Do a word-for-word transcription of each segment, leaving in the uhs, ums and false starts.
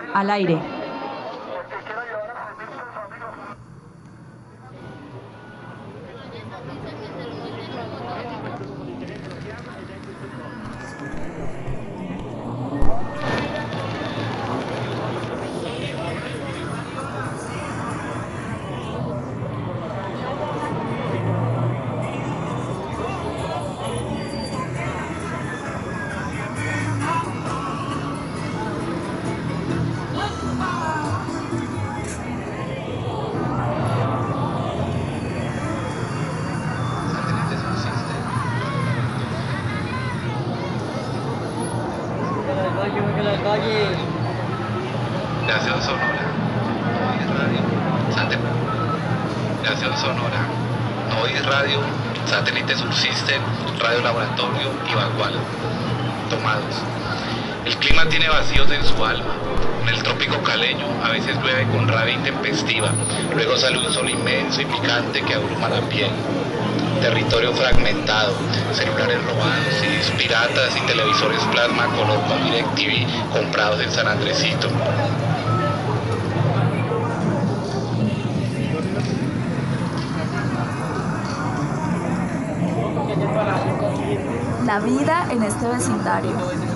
Al aire. Creación sonora, Noise Radio, satélite. Creación sonora, Noise Radio, satélite subsisten, radio laboratorio y vagual. Tomados. El clima tiene vacíos en su alma. En el trópico caleño a veces llueve con rabia intempestiva. Luego sale un sol inmenso y picante que abruma la piel. Territorio fragmentado, celulares robados, C Ds piratas y televisores plasma color con DirecTV comprados en San Andresito. La vida en este vecindario.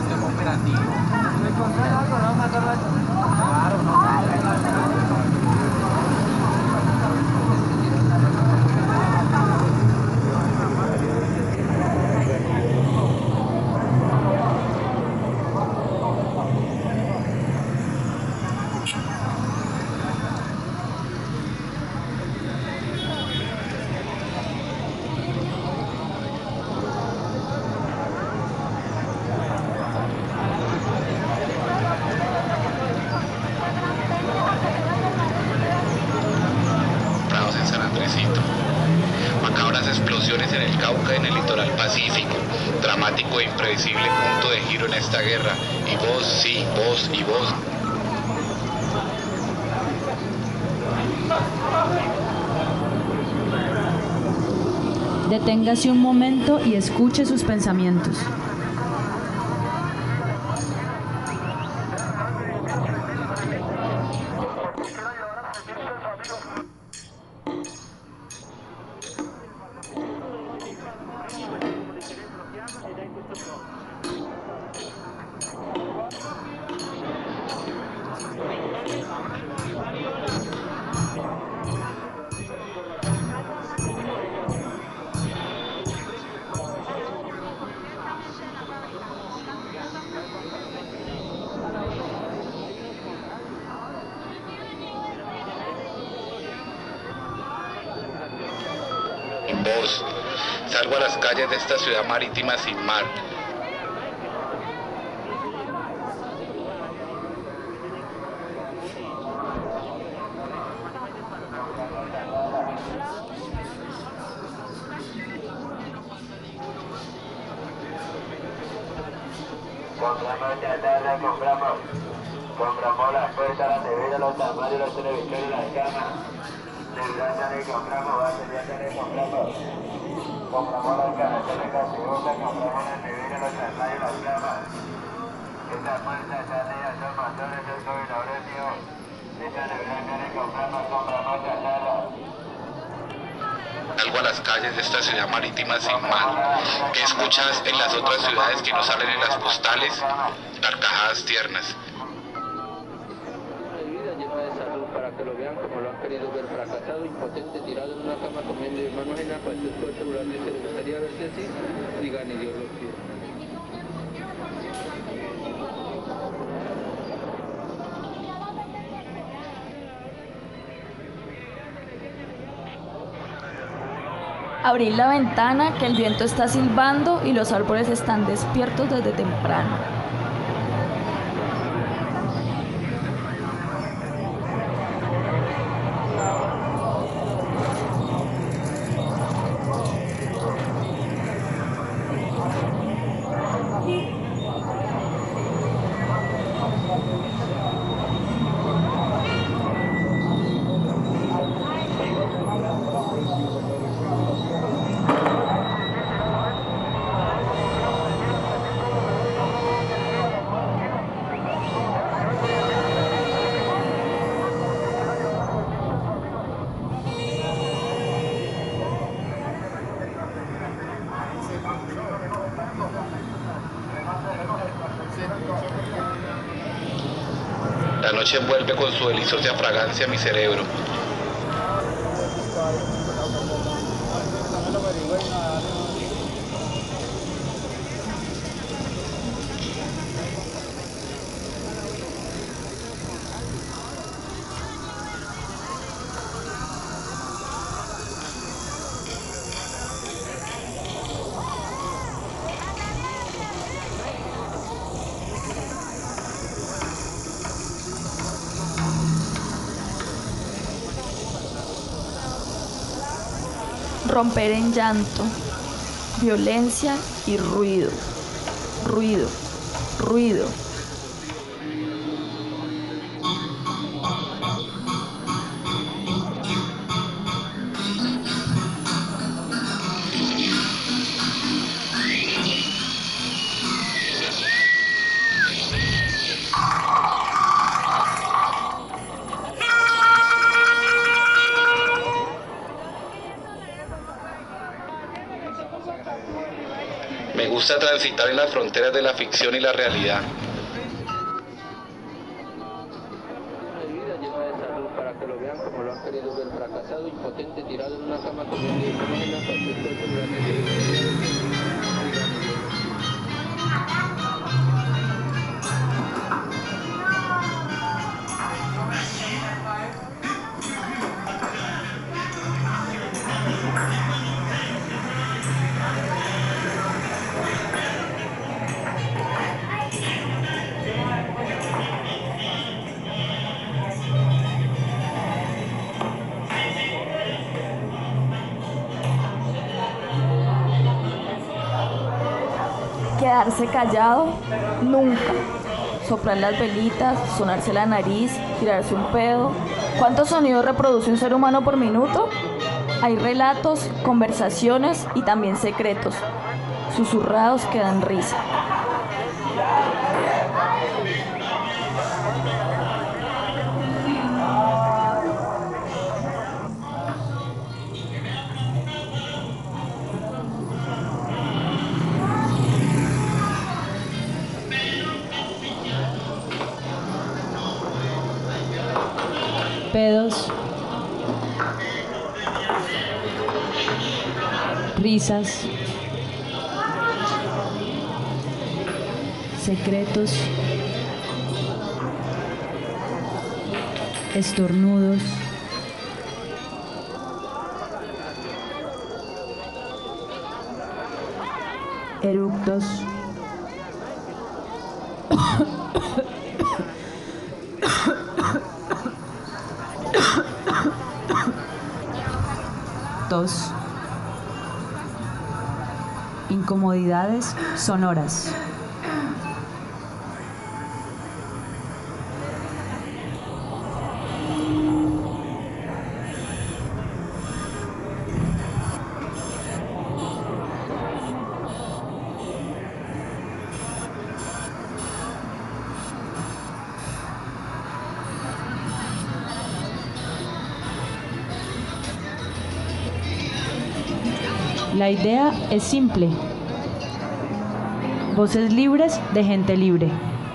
Macabras explosiones en el Cauca y en el litoral pacífico, dramático e imprevisible punto de giro en esta guerra, y vos, sí, vos y vos. Deténgase un momento y escuche sus pensamientos. Vos, salgo a las calles de esta ciudad marítima sin mar. Compramos chatarra, compramos, compramos las puertas, las neveras, los armarios, los televisores, las camas. Ya le compramos, ya le compramos. Compramos las cajas de gaseosa, compramos las neveras, los armarios, las camas. Estas puertas ya son motores del gobernador mío. Esta nevera que le compramos, compramos chatarra. Salgo a las calles de esta ciudad marítima sin mar. ¿Qué escuchas en las otras ciudades que no salen en las postales? Carcajadas tiernas. Que lo vean como lo han querido ver, fracasado, impotente, tirado en una cama comiendo de mano ajena, pues después seguramente les gustaría verse así, digan y Dios lo quiera. Abrir la ventana, que el viento está silbando y los árboles están despiertos desde temprano. La noche envuelve con su deliciosa fragancia mi cerebro. Romper en llanto, violencia y ruido, ruido, ruido. Me gusta transitar en las fronteras de la ficción y la realidad. Una vida llena de salud para que lo vean como lo han querido ver, fracasado, impotente, tirado en una cama comiendo imágenes hasta su cuerpo durante Quedarse callado, nunca. Soplar las velitas, sonarse la nariz, tirarse un pedo. ¿Cuántos sonidos reproduce un ser humano por minuto? Hay relatos, conversaciones y también secretos, susurrados que dan risa. Pedos, risas, secretos, estornudos, eructos, tos, incomodidades sonoras. La idea es simple. Voces libres de gente libre.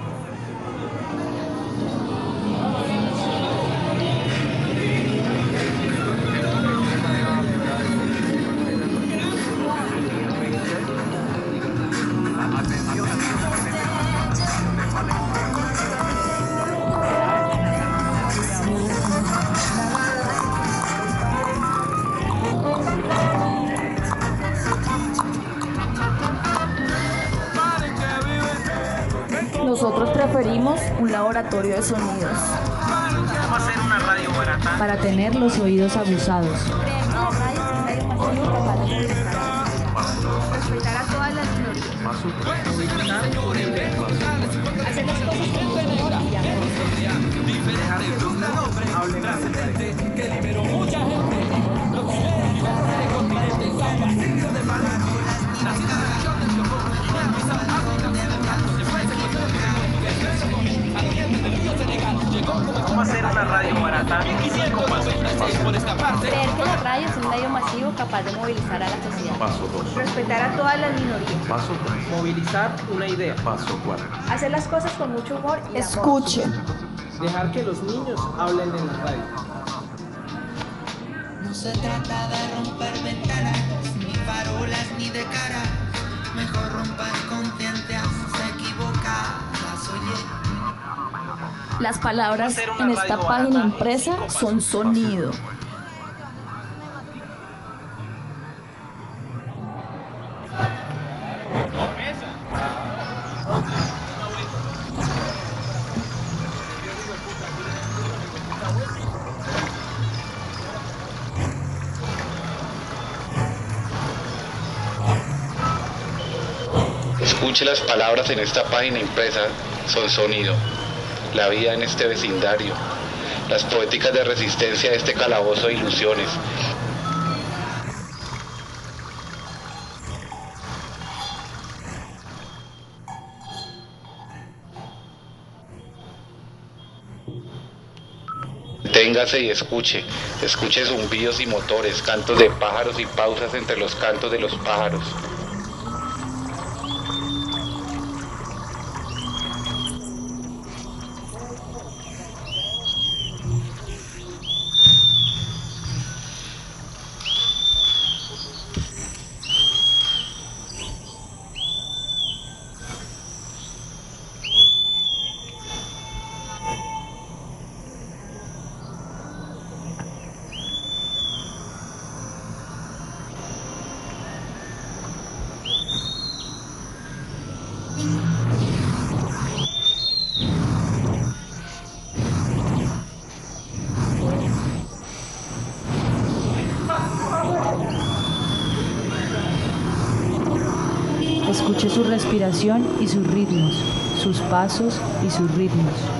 Nosotros preferimos un laboratorio de sonidos. Para tener los oídos aguzados. Respetar a todas las minorías. Hacer las cosas con mucho ¿Cómo hacer una radio barata? Creer que la radio es un medio masivo capaz de movilizar a la sociedad. Paso dos. Respetar a todas las minorías. Paso tres. Movilizar una idea. Paso cuatro. Hacer las cosas con mucho humor y amor. Escuche. Dejar que los niños hablen en la radio. No se trata de romper ventanas, ni farolas, ni de cara. Mejor romper conciencias equivocadas, oye. Las palabras Hacer una en esta radio página barata, impresa cinco son pasos, sonido. Escuche las palabras en esta página impresa, son sonido. La vida en este vecindario, las poéticas de resistencia de este calabozo de ilusiones. Téngase y escuche, escuche zumbidos y motores, cantos de pájaros y pausas entre los cantos de los pájaros. Escuche su respiración y sus ritmos, sus pasos y sus ritmos.